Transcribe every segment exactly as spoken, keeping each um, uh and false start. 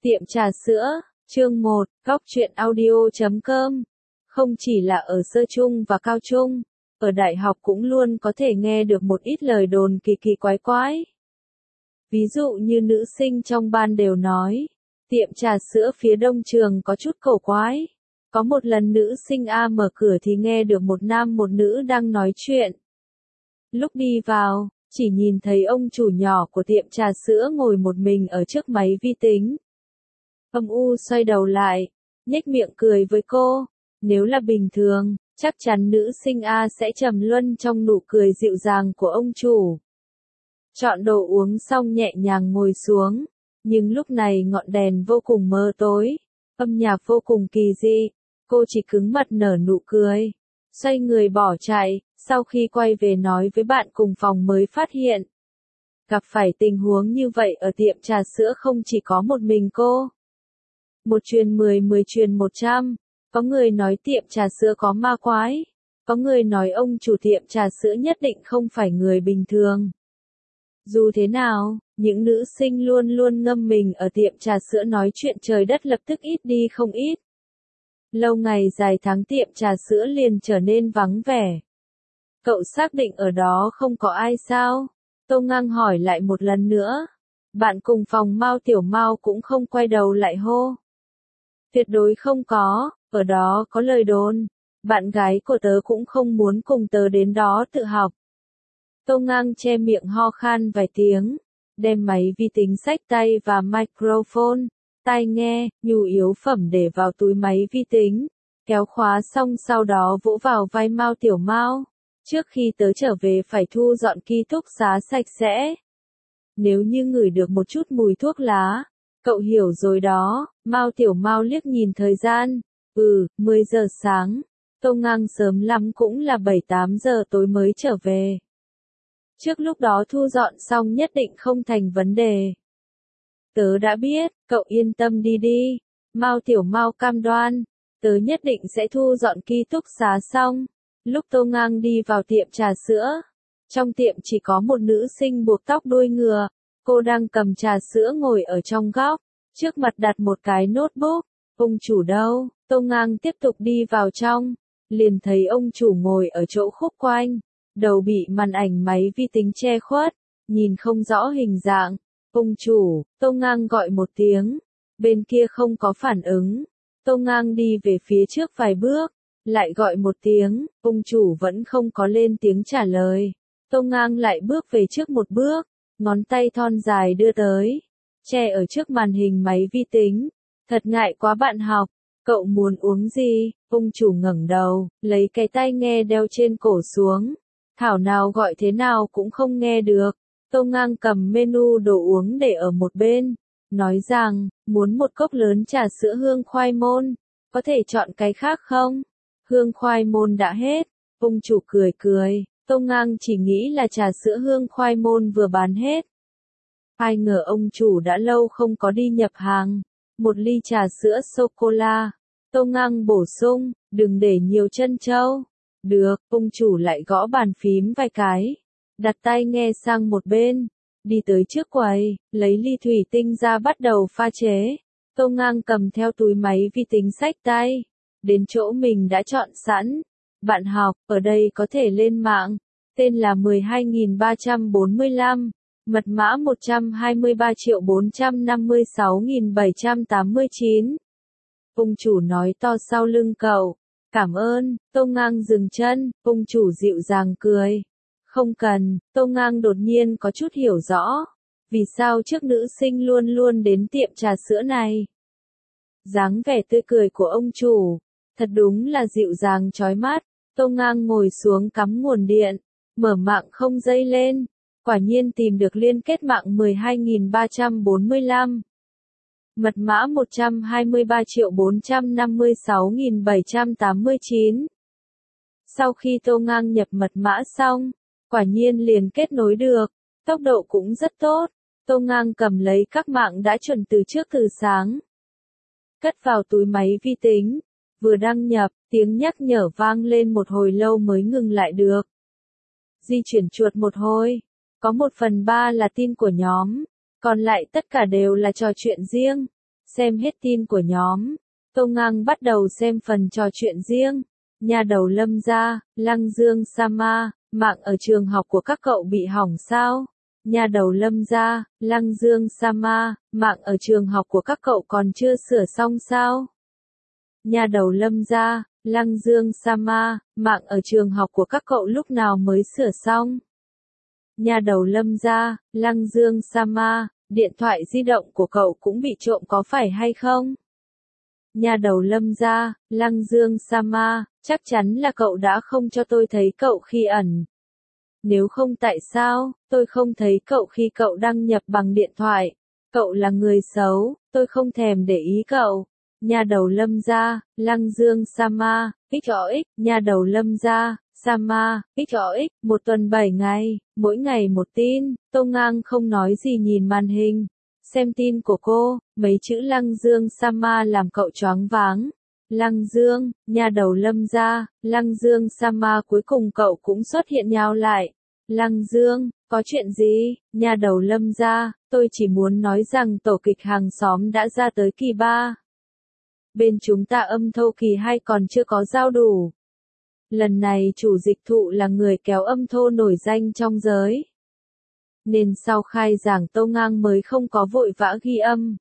Tiệm trà sữa, chương một, góc truyện audio chấm com. Không chỉ là ở sơ trung và cao trung, ở đại học cũng luôn có thể nghe được một ít lời đồn kỳ kỳ quái quái. Ví dụ như nữ sinh trong ban đều nói, tiệm trà sữa phía đông trường có chút cổ quái. Có một lần nữ sinh A mở cửa thì nghe được một nam một nữ đang nói chuyện. Lúc đi vào, chỉ nhìn thấy ông chủ nhỏ của tiệm trà sữa ngồi một mình ở trước máy vi tính. Âm u xoay đầu lại, nhếch miệng cười với cô. Nếu là bình thường, chắc chắn nữ sinh A sẽ trầm luân trong nụ cười dịu dàng của ông chủ. Chọn đồ uống xong nhẹ nhàng ngồi xuống, nhưng lúc này ngọn đèn vô cùng mờ tối, âm nhạc vô cùng kỳ dị, cô chỉ cứng mặt nở nụ cười, xoay người bỏ chạy, sau khi quay về nói với bạn cùng phòng mới phát hiện. Gặp phải tình huống như vậy ở tiệm trà sữa không chỉ có một mình cô. Một truyền mười, mười truyền một trăm, có người nói tiệm trà sữa có ma quái, có người nói ông chủ tiệm trà sữa nhất định không phải người bình thường. Dù thế nào, những nữ sinh luôn luôn ngâm mình ở tiệm trà sữa nói chuyện trời đất lập tức ít đi không ít. Lâu ngày dài tháng tiệm trà sữa liền trở nên vắng vẻ. Cậu xác định ở đó không có ai sao? Tô Ngang hỏi lại một lần nữa. Bạn cùng phòng Mao Tiểu Mao cũng không quay đầu lại hô. Tuyệt đối không có, ở đó có lời đồn. Bạn gái của tớ cũng không muốn cùng tớ đến đó tự học. Tô Ngang che miệng ho khan vài tiếng, đem máy vi tính xách tay và microphone, tai nghe, nhu yếu phẩm để vào túi máy vi tính, kéo khóa xong sau đó vỗ vào vai Mao Tiểu Mao. Trước khi tớ trở về phải thu dọn ký túc xá sạch sẽ. Nếu như ngửi được một chút mùi thuốc lá, cậu hiểu rồi đó. Mao Tiểu Mao liếc nhìn thời gian, ừ, mười giờ sáng, Tô Ngang sớm lắm cũng là bảy tám giờ tối mới trở về. Trước lúc đó thu dọn xong nhất định không thành vấn đề. Tớ đã biết, cậu yên tâm đi đi. Mao Tiểu Mao cam đoan, tớ nhất định sẽ thu dọn ký túc xá xong. Lúc Tô Ngang đi vào tiệm trà sữa, trong tiệm chỉ có một nữ sinh buộc tóc đuôi ngựa, cô đang cầm trà sữa ngồi ở trong góc, trước mặt đặt một cái notebook. Ông chủ đâu? Tô Ngang tiếp tục đi vào trong, liền thấy ông chủ ngồi ở chỗ khúc quanh, đầu bị màn ảnh máy vi tính che khuất, nhìn không rõ hình dạng. Ông chủ, Tô Ngang gọi một tiếng, bên kia không có phản ứng. Tô Ngang đi về phía trước vài bước, lại gọi một tiếng, ông chủ vẫn không có lên tiếng trả lời. Tô Ngang lại bước về trước một bước, ngón tay thon dài đưa tới, che ở trước màn hình máy vi tính. Thật ngại quá bạn học, cậu muốn uống gì? Ông chủ ngẩng đầu, lấy cái tai nghe đeo trên cổ xuống. Thảo nào gọi thế nào cũng không nghe được. Tô Ngang cầm menu đồ uống để ở một bên, nói rằng, muốn một cốc lớn trà sữa hương khoai môn, có thể chọn cái khác không? Hương khoai môn đã hết. Ông chủ cười cười, Tô Ngang chỉ nghĩ là trà sữa hương khoai môn vừa bán hết. Ai ngờ ông chủ đã lâu không có đi nhập hàng. Một ly trà sữa sô-cô-la. Tô Ngang bổ sung, đừng để nhiều trân châu. Được, ông chủ lại gõ bàn phím vài cái. Đặt tai nghe sang một bên. Đi tới trước quầy, lấy ly thủy tinh ra bắt đầu pha chế. Tô Ngang cầm theo túi máy vi tính xách tay. Đến chỗ mình đã chọn sẵn. Bạn học, ở đây có thể lên mạng. Tên là mười hai nghìn ba trăm bốn mươi lăm. Mật mã một trăm hai mươi ba triệu bốn trăm năm mươi sáu nghìn bảy trăm tám mươi chín. Ông chủ nói to sau lưng cậu. Cảm ơn. Tô Ngang dừng chân, ông chủ dịu dàng cười. Không cần. Tô Ngang đột nhiên có chút hiểu rõ. Vì sao trước nữ sinh luôn luôn đến tiệm trà sữa này? Dáng vẻ tươi cười của ông chủ, thật đúng là dịu dàng chói mắt. Tô Ngang ngồi xuống cắm nguồn điện, mở mạng không dây lên. Quả nhiên tìm được liên kết mạng mười hai nghìn ba trăm bốn mươi lăm. Mật mã một trăm hai mươi ba triệu bốn trăm năm mươi sáu nghìn bảy trăm tám mươi chín. Sau khi Tô Ngang nhập mật mã xong, quả nhiên liền kết nối được, tốc độ cũng rất tốt. Tô Ngang cầm lấy các mạng đã chuẩn từ trước từ sáng, cất vào túi máy vi tính, vừa đăng nhập, tiếng nhắc nhở vang lên một hồi lâu mới ngừng lại được. Di chuyển chuột một hồi, có một phần ba là tin của nhóm, còn lại tất cả đều là trò chuyện riêng. Xem hết tin của nhóm, Tô Ngang bắt đầu xem phần trò chuyện riêng. Nha đầu Lâm gia, Lăng Dương Sama, mạng ở trường học của các cậu bị hỏng sao? Nha đầu Lâm gia, Lăng Dương Sama, mạng ở trường học của các cậu còn chưa sửa xong sao? Nha đầu Lâm gia, Lăng Dương Sama, mạng ở trường học của các cậu lúc nào mới sửa xong? Nha đầu Lâm gia, Lăng Dương Sama, điện thoại di động của cậu cũng bị trộm có phải hay không? Nha đầu Lâm gia, Lăng Dương Sama, chắc chắn là cậu đã không cho tôi thấy cậu khi ẩn. Nếu không tại sao, tôi không thấy cậu khi cậu đăng nhập bằng điện thoại. Cậu là người xấu, tôi không thèm để ý cậu. Nha đầu Lâm gia, Lăng Dương Sama, ích ích, nha đầu Lâm gia, Sama, ích ích, một tuần bảy ngày, mỗi ngày một tin. Tô Ngang không nói gì nhìn màn hình. Xem tin của cô, mấy chữ Lăng Dương Sama làm cậu choáng váng. Lăng Dương, nha đầu Lâm gia, Lăng Dương Sama cuối cùng cậu cũng xuất hiện nhào lại. Lăng Dương, có chuyện gì? Nha đầu Lâm gia, tôi chỉ muốn nói rằng tổ kịch hàng xóm đã ra tới kỳ ba. Bên chúng ta âm thâu kỳ hai còn chưa có giao đủ. Lần này chủ dịch thụ là người kéo âm thô nổi danh trong giới. Nên sau khai giảng Tô Ngang mới không có vội vã ghi âm.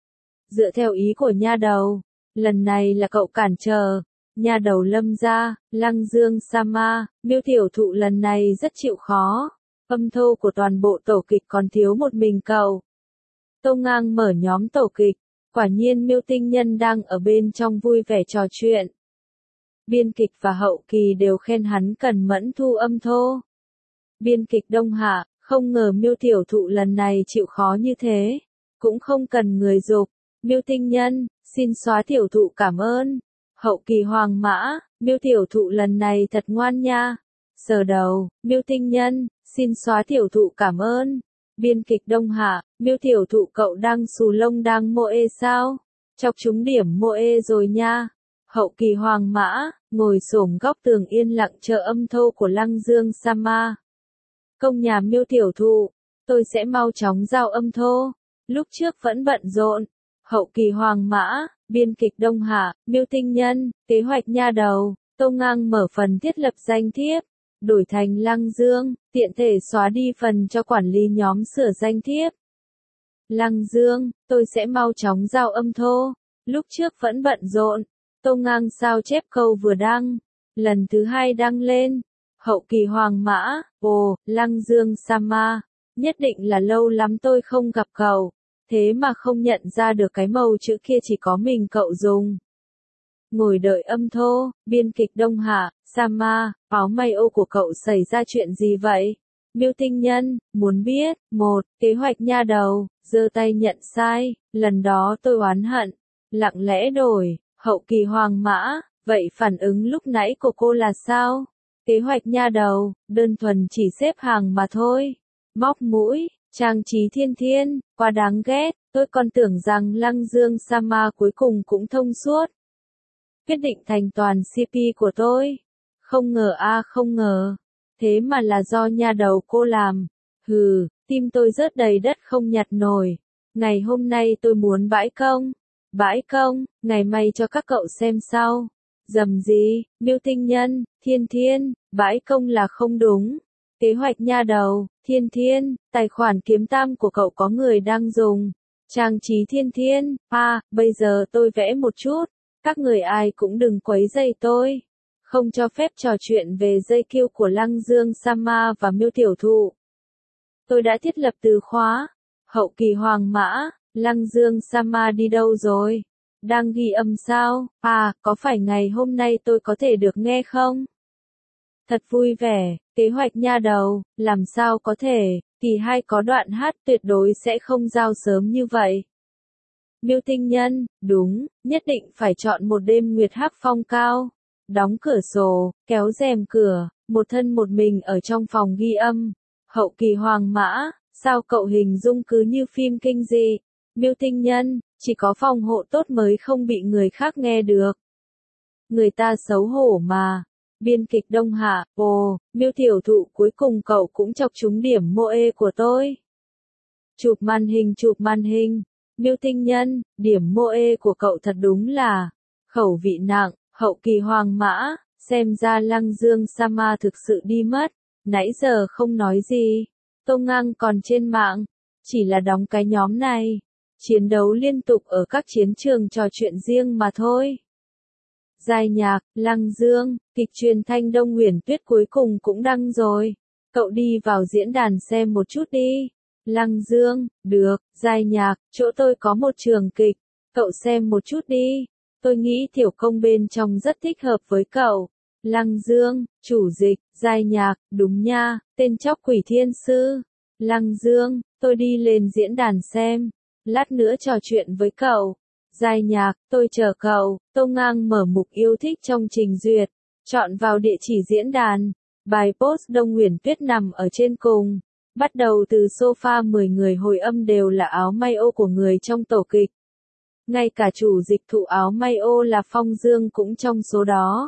Dựa theo ý của nha đầu, lần này là cậu cản trở. Nha đầu Lâm gia, Lăng Dương Sama, Miêu tiểu thụ lần này rất chịu khó. Âm thô của toàn bộ tổ kịch còn thiếu một mình cậu. Tô Ngang mở nhóm tổ kịch, quả nhiên Miêu Tinh Nhân đang ở bên trong vui vẻ trò chuyện. Biên kịch và hậu kỳ đều khen hắn cần mẫn thu âm thô. Biên kịch Đông Hạ, không ngờ Miêu tiểu thụ lần này chịu khó như thế, cũng không cần người dục. Miêu Tinh Nhân, xin xóa tiểu thụ cảm ơn. Hậu kỳ Hoàng Mã, Miêu tiểu thụ lần này thật ngoan nha. Sờ đầu, Miêu Tinh Nhân, xin xóa tiểu thụ cảm ơn. Biên kịch Đông Hạ, Miêu tiểu thụ cậu đang xù lông đang mô ê sao? Chọc trúng điểm mô ê rồi nha. Hậu kỳ Hoàng Mã, ngồi xổm góc tường yên lặng chờ âm thô của Lăng Dương Sama. Công nhà Miêu tiểu thụ, tôi sẽ mau chóng giao âm thô. Lúc trước vẫn bận rộn. Hậu kỳ Hoàng Mã, biên kịch Đông Hạ, Miêu Tinh Nhân, kế hoạch nha đầu. Tô Ngang mở phần thiết lập danh thiếp, đổi thành Lăng Dương, tiện thể xóa đi phần cho quản lý nhóm sửa danh thiếp. Lăng Dương, tôi sẽ mau chóng giao âm thô. Lúc trước vẫn bận rộn. Tô Ngang sao chép câu vừa đăng. Lần thứ hai đăng lên. Hậu kỳ Hoàng Mã, ồ, Lăng Dương Sama. Nhất định là lâu lắm tôi không gặp cậu. Thế mà không nhận ra được cái màu chữ kia chỉ có mình cậu dùng. Ngồi đợi âm thô, biên kịch Đông Hạ, Sama, áo may ô của cậu xảy ra chuyện gì vậy? Miêu Tinh Nhân, muốn biết, một, kế hoạch nha đầu, giơ tay nhận sai, lần đó tôi oán hận, lặng lẽ đổi, hậu kỳ Hoàng Mã, vậy phản ứng lúc nãy của cô là sao? Kế hoạch nha đầu, đơn thuần chỉ xếp hàng mà thôi, móc mũi. Trang trí thiên thiên, quá đáng ghét, tôi còn tưởng rằng Lăng Dương Sama cuối cùng cũng thông suốt. Quyết định thành toàn xê pê của tôi. Không ngờ a à, không ngờ. Thế mà là do nha đầu cô làm. Hừ, tim tôi rớt đầy đất không nhặt nổi. Ngày hôm nay tôi muốn bãi công. Bãi công, ngày mai cho các cậu xem sau. Dầm gì, Miêu Tinh Nhân, Thiên Thiên, bãi công là không đúng. Kế hoạch nha đầu, Thiên Thiên, tài khoản kiếm tam của cậu có người đang dùng. Trang trí Thiên Thiên, à, bây giờ tôi vẽ một chút. Các người ai cũng đừng quấy rầy tôi. Không cho phép trò chuyện về dây kiêu của Lăng Dương Sama và Miêu tiểu thụ. Tôi đã thiết lập từ khóa. Hậu kỳ Hoàng Mã, Lăng Dương Sama đi đâu rồi? Đang ghi âm sao? À, có phải ngày hôm nay tôi có thể được nghe không? Thật vui vẻ, kế hoạch nha đầu, làm sao có thể, kỳ hai có đoạn hát tuyệt đối sẽ không giao sớm như vậy. Miêu Tinh Nhân, đúng, nhất định phải chọn một đêm nguyệt hắc phong cao. Đóng cửa sổ, kéo rèm cửa, một thân một mình ở trong phòng ghi âm. Hậu kỳ Hoàng Mã, sao cậu hình dung cứ như phim kinh dị? Miêu Tinh Nhân, chỉ có phòng hộ tốt mới không bị người khác nghe được. Người ta xấu hổ mà. Biên kịch Đông Hạ, ồ, Miêu tiểu thụ cuối cùng cậu cũng chọc trúng điểm mô ê của tôi. Chụp màn hình chụp màn hình. Miêu Tinh Nhân, điểm moe của cậu thật đúng là khẩu vị nặng, hậu kỳ hoàng mã, xem ra Lăng Dương Sama thực sự đi mất, nãy giờ không nói gì. Tô Ngang còn trên mạng, chỉ là đóng cái nhóm này, chiến đấu liên tục ở các chiến trường trò chuyện riêng mà thôi. Giai Nhạc, Lăng Dương, kịch truyền thanh Đông Huyền Tuyết cuối cùng cũng đăng rồi. Cậu đi vào diễn đàn xem một chút đi. Lăng Dương, được, Giai Nhạc, chỗ tôi có một trường kịch, cậu xem một chút đi. Tôi nghĩ Tiểu Công bên trong rất thích hợp với cậu. Lăng Dương, chủ dịch, Giai Nhạc, đúng nha, tên chóc quỷ thiên sư. Lăng Dương, tôi đi lên diễn đàn xem, lát nữa trò chuyện với cậu. Giai Nhạc, tôi chờ cậu. Tô Ngang mở mục yêu thích trong trình duyệt, chọn vào địa chỉ diễn đàn. Bài post Đông Huyền Tuyết nằm ở trên cùng. Bắt đầu từ sofa mười người hồi âm đều là áo may ô của người trong tổ kịch. Ngay cả chủ dịch thụ áo may ô là Phong Dương cũng trong số đó.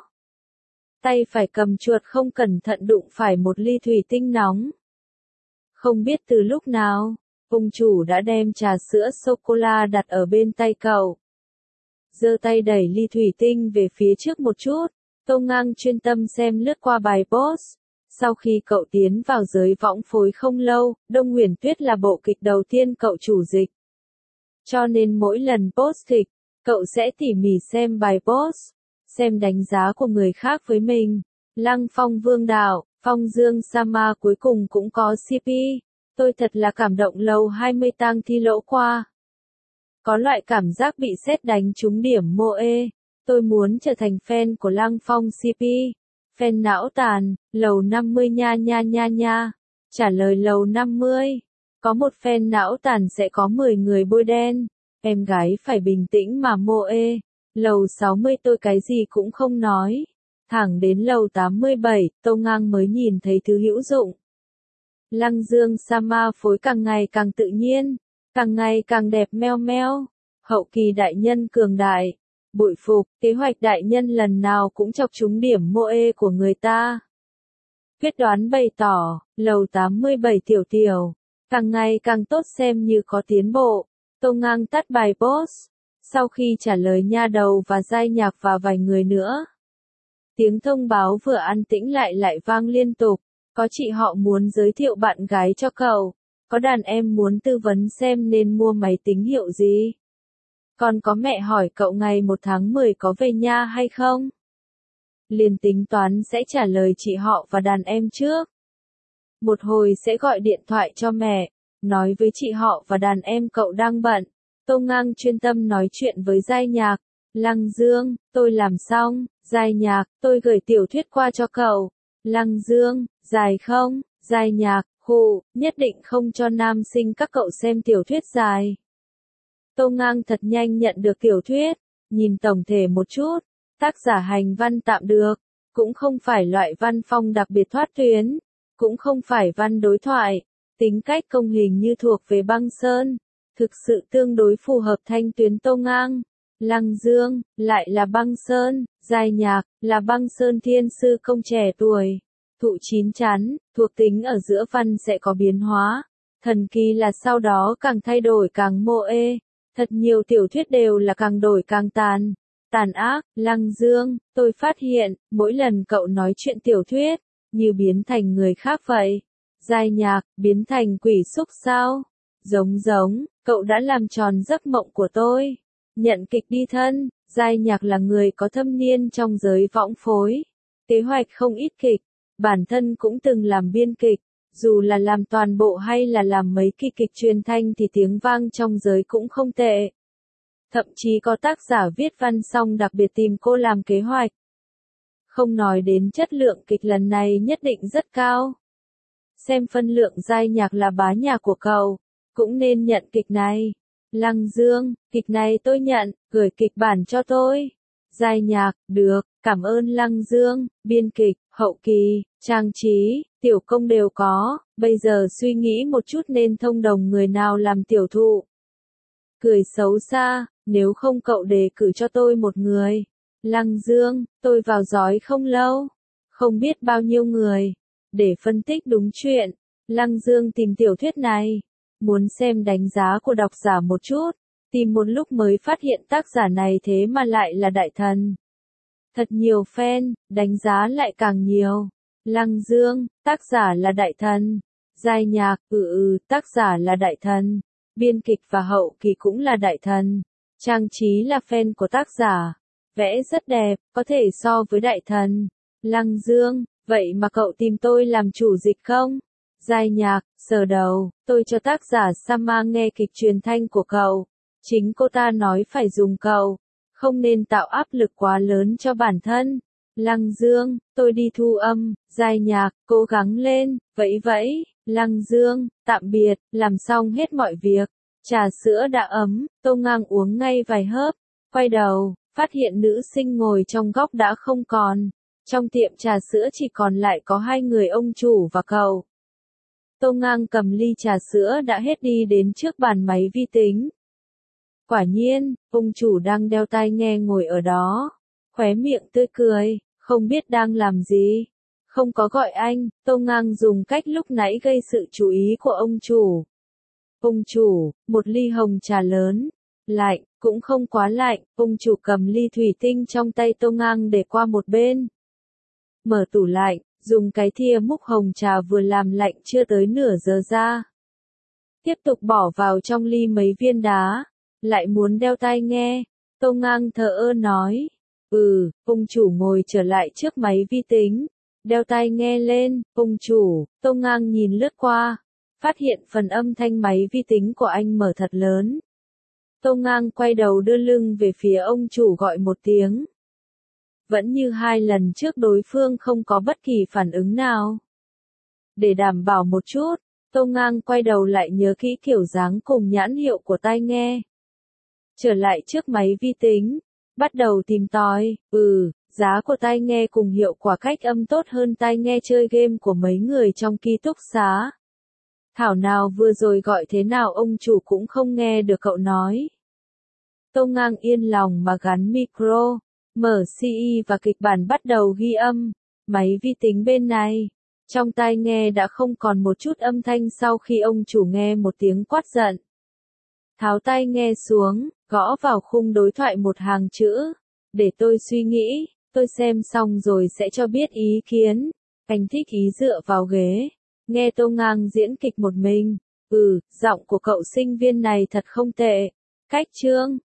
Tay phải cầm chuột không cẩn thận đụng phải một ly thủy tinh nóng. Không biết từ lúc nào, ông chủ đã đem trà sữa sô-cô-la đặt ở bên tay cậu. Giơ tay đẩy ly thủy tinh về phía trước một chút, Tô Ngang chuyên tâm xem lướt qua bài post. Sau khi cậu tiến vào giới võng phối không lâu, Đông Huyền Tuyết là bộ kịch đầu tiên cậu chủ dịch. Cho nên mỗi lần post kịch, cậu sẽ tỉ mỉ xem bài post, xem đánh giá của người khác với mình. Lăng Phong Vương Đạo, Phong Dương Sama cuối cùng cũng có xê pê. Tôi thật là cảm động lầu hai mươi tang thi lỗ qua. Có loại cảm giác bị sét đánh trúng điểm moe. Tôi muốn trở thành fan của Lăng Phong xê pê. Fan não tàn, lầu năm mươi nha nha nha nha. Trả lời lầu năm mươi. Có một fan não tàn sẽ có mười người bôi đen. Em gái phải bình tĩnh mà moe. Lầu sáu mươi tôi cái gì cũng không nói. Thẳng đến lầu tám mươi bảy, Tô Ngang mới nhìn thấy thứ hữu dụng. Lăng Dương Sama phối càng ngày càng tự nhiên, càng ngày càng đẹp meo meo. Hậu kỳ đại nhân cường đại. Bội phục, kế hoạch đại nhân lần nào cũng chọc trúng điểm moe của người ta. Quyết đoán bày tỏ, lầu tám mươi bảy tiểu tiểu, càng ngày càng tốt xem như có tiến bộ. Tô Ngang tắt bài post, sau khi trả lời nha đầu và Giai Nhạc và vài người nữa. Tiếng thông báo vừa an tĩnh lại lại vang liên tục, có chị họ muốn giới thiệu bạn gái cho cậu, có đàn em muốn tư vấn xem nên mua máy tính hiệu gì. Còn có mẹ hỏi cậu ngày một tháng mười có về nhà hay không? Liền tính toán sẽ trả lời chị họ và đàn em trước. Một hồi sẽ gọi điện thoại cho mẹ, nói với chị họ và đàn em cậu đang bận. Tô Ngang chuyên tâm nói chuyện với Giai Nhạc. Lăng Dương, tôi làm xong. Giai Nhạc, tôi gửi tiểu thuyết qua cho cậu. Lăng Dương, dài không? Giai Nhạc, khụ, nhất định không cho nam sinh các cậu xem tiểu thuyết dài. Tô Ngang thật nhanh nhận được tiểu thuyết, nhìn tổng thể một chút, tác giả hành văn tạm được, cũng không phải loại văn phong đặc biệt thoát tuyến, cũng không phải văn đối thoại, tính cách công hình như thuộc về Băng Sơn, thực sự tương đối phù hợp thanh tuyến Tô Ngang. Lăng Dương, lại là Băng Sơn. Giai Nhạc, là Băng Sơn thiên sư công trẻ tuổi, thụ chín chắn, thuộc tính ở giữa văn sẽ có biến hóa, thần kỳ là sau đó càng thay đổi càng moe. Thật nhiều tiểu thuyết đều là càng đổi càng tàn, tàn ác. Lăng Dương, tôi phát hiện, mỗi lần cậu nói chuyện tiểu thuyết, như biến thành người khác vậy. Giai Nhạc, biến thành quỷ xúc sao? Giống giống, cậu đã làm tròn giấc mộng của tôi. Nhận kịch đi thân, Giai Nhạc là người có thâm niên trong giới võng phối. Kế hoạch không ít kịch, bản thân cũng từng làm biên kịch. Dù là làm toàn bộ hay là làm mấy kỳ kịch truyền thanh thì tiếng vang trong giới cũng không tệ. Thậm chí có tác giả viết văn xong đặc biệt tìm cô làm kế hoạch. Không nói đến chất lượng kịch lần này nhất định rất cao. Xem phân lượng Giai Nhạc là bá nhạc của cậu, cũng nên nhận kịch này. Lăng Dương, kịch này tôi nhận, gửi kịch bản cho tôi. Giai Nhạc, được, cảm ơn Lăng Dương, biên kịch, hậu kỳ, trang trí, tiểu công đều có, bây giờ suy nghĩ một chút nên thông đồng người nào làm tiểu thụ. Cười xấu xa, nếu không cậu đề cử cho tôi một người. Lăng Dương, tôi vào dõi không lâu, không biết bao nhiêu người, để phân tích đúng chuyện. Lăng Dương tìm tiểu thuyết này, muốn xem đánh giá của độc giả một chút, Tìm một lúc mới phát hiện tác giả này thế mà lại là đại thần. Thật nhiều fan, đánh giá lại càng nhiều. Lăng Dương, tác giả là đại thần. Giai Nhạc, ừ ừ, tác giả là đại thần. Biên kịch và hậu kỳ cũng là đại thần. Trang trí là fan của tác giả. Vẽ rất đẹp, có thể so với đại thần. Lăng Dương, vậy mà cậu tìm tôi làm chủ dịch không? Giai Nhạc, sờ đầu, tôi cho tác giả Sama nghe kịch truyền thanh của cậu. Chính cô ta nói phải dùng cậu. Không nên tạo áp lực quá lớn cho bản thân. Lăng Dương, tôi đi thu âm. Giai Nhạc, cố gắng lên, vẫy vẫy. Lăng Dương, tạm biệt, làm xong hết mọi việc. Trà sữa đã ấm, Tô Ngang uống ngay vài hớp. Quay đầu, phát hiện nữ sinh ngồi trong góc đã không còn. Trong tiệm trà sữa chỉ còn lại có hai người, ông chủ và cậu. Tô Ngang cầm ly trà sữa đã hết đi đến trước bàn máy vi tính. Quả nhiên, ông chủ đang đeo tai nghe ngồi ở đó. Khóe miệng tươi cười, không biết đang làm gì. Không có gọi anh, Tô Ngang dùng cách lúc nãy gây sự chú ý của ông chủ. Ông chủ, một ly hồng trà lớn. Lạnh, cũng không quá lạnh, ông chủ cầm ly thủy tinh trong tay Tô Ngang để qua một bên. Mở tủ lạnh, dùng cái thìa múc hồng trà vừa làm lạnh chưa tới nửa giờ ra. Tiếp tục bỏ vào trong ly mấy viên đá. Lại muốn đeo tai nghe. Tô Ngang thờ ơ nói. Ừ, ông chủ ngồi trở lại trước máy vi tính. Đeo tai nghe lên, ông chủ. Tô Ngang nhìn lướt qua. Phát hiện phần âm thanh máy vi tính của anh mở thật lớn. Tô Ngang quay đầu đưa lưng về phía ông chủ gọi một tiếng. Vẫn như hai lần trước, đối phương không có bất kỳ phản ứng nào. Để đảm bảo một chút, Tô Ngang quay đầu lại nhớ kỹ kiểu dáng cùng nhãn hiệu của tai nghe. Trở lại trước máy vi tính, bắt đầu tìm tòi. Ừ, giá của tai nghe cùng hiệu quả cách âm tốt hơn tai nghe chơi game của mấy người trong ký túc xá. Thảo nào vừa rồi gọi thế nào ông chủ cũng không nghe được cậu nói. Tô Ngang yên lòng mà gắn micro, mở xê e và kịch bản bắt đầu ghi âm. Máy vi tính bên này, trong tai nghe đã không còn một chút âm thanh sau khi ông chủ nghe một tiếng quát giận. Tháo tai nghe xuống, gõ vào khung đối thoại một hàng chữ. Để tôi suy nghĩ, tôi xem xong rồi sẽ cho biết ý kiến. Anh thích ý dựa vào ghế. Nghe Tô Ngang diễn kịch một mình. Ừ, giọng của cậu sinh viên này thật không tệ. Cách chương.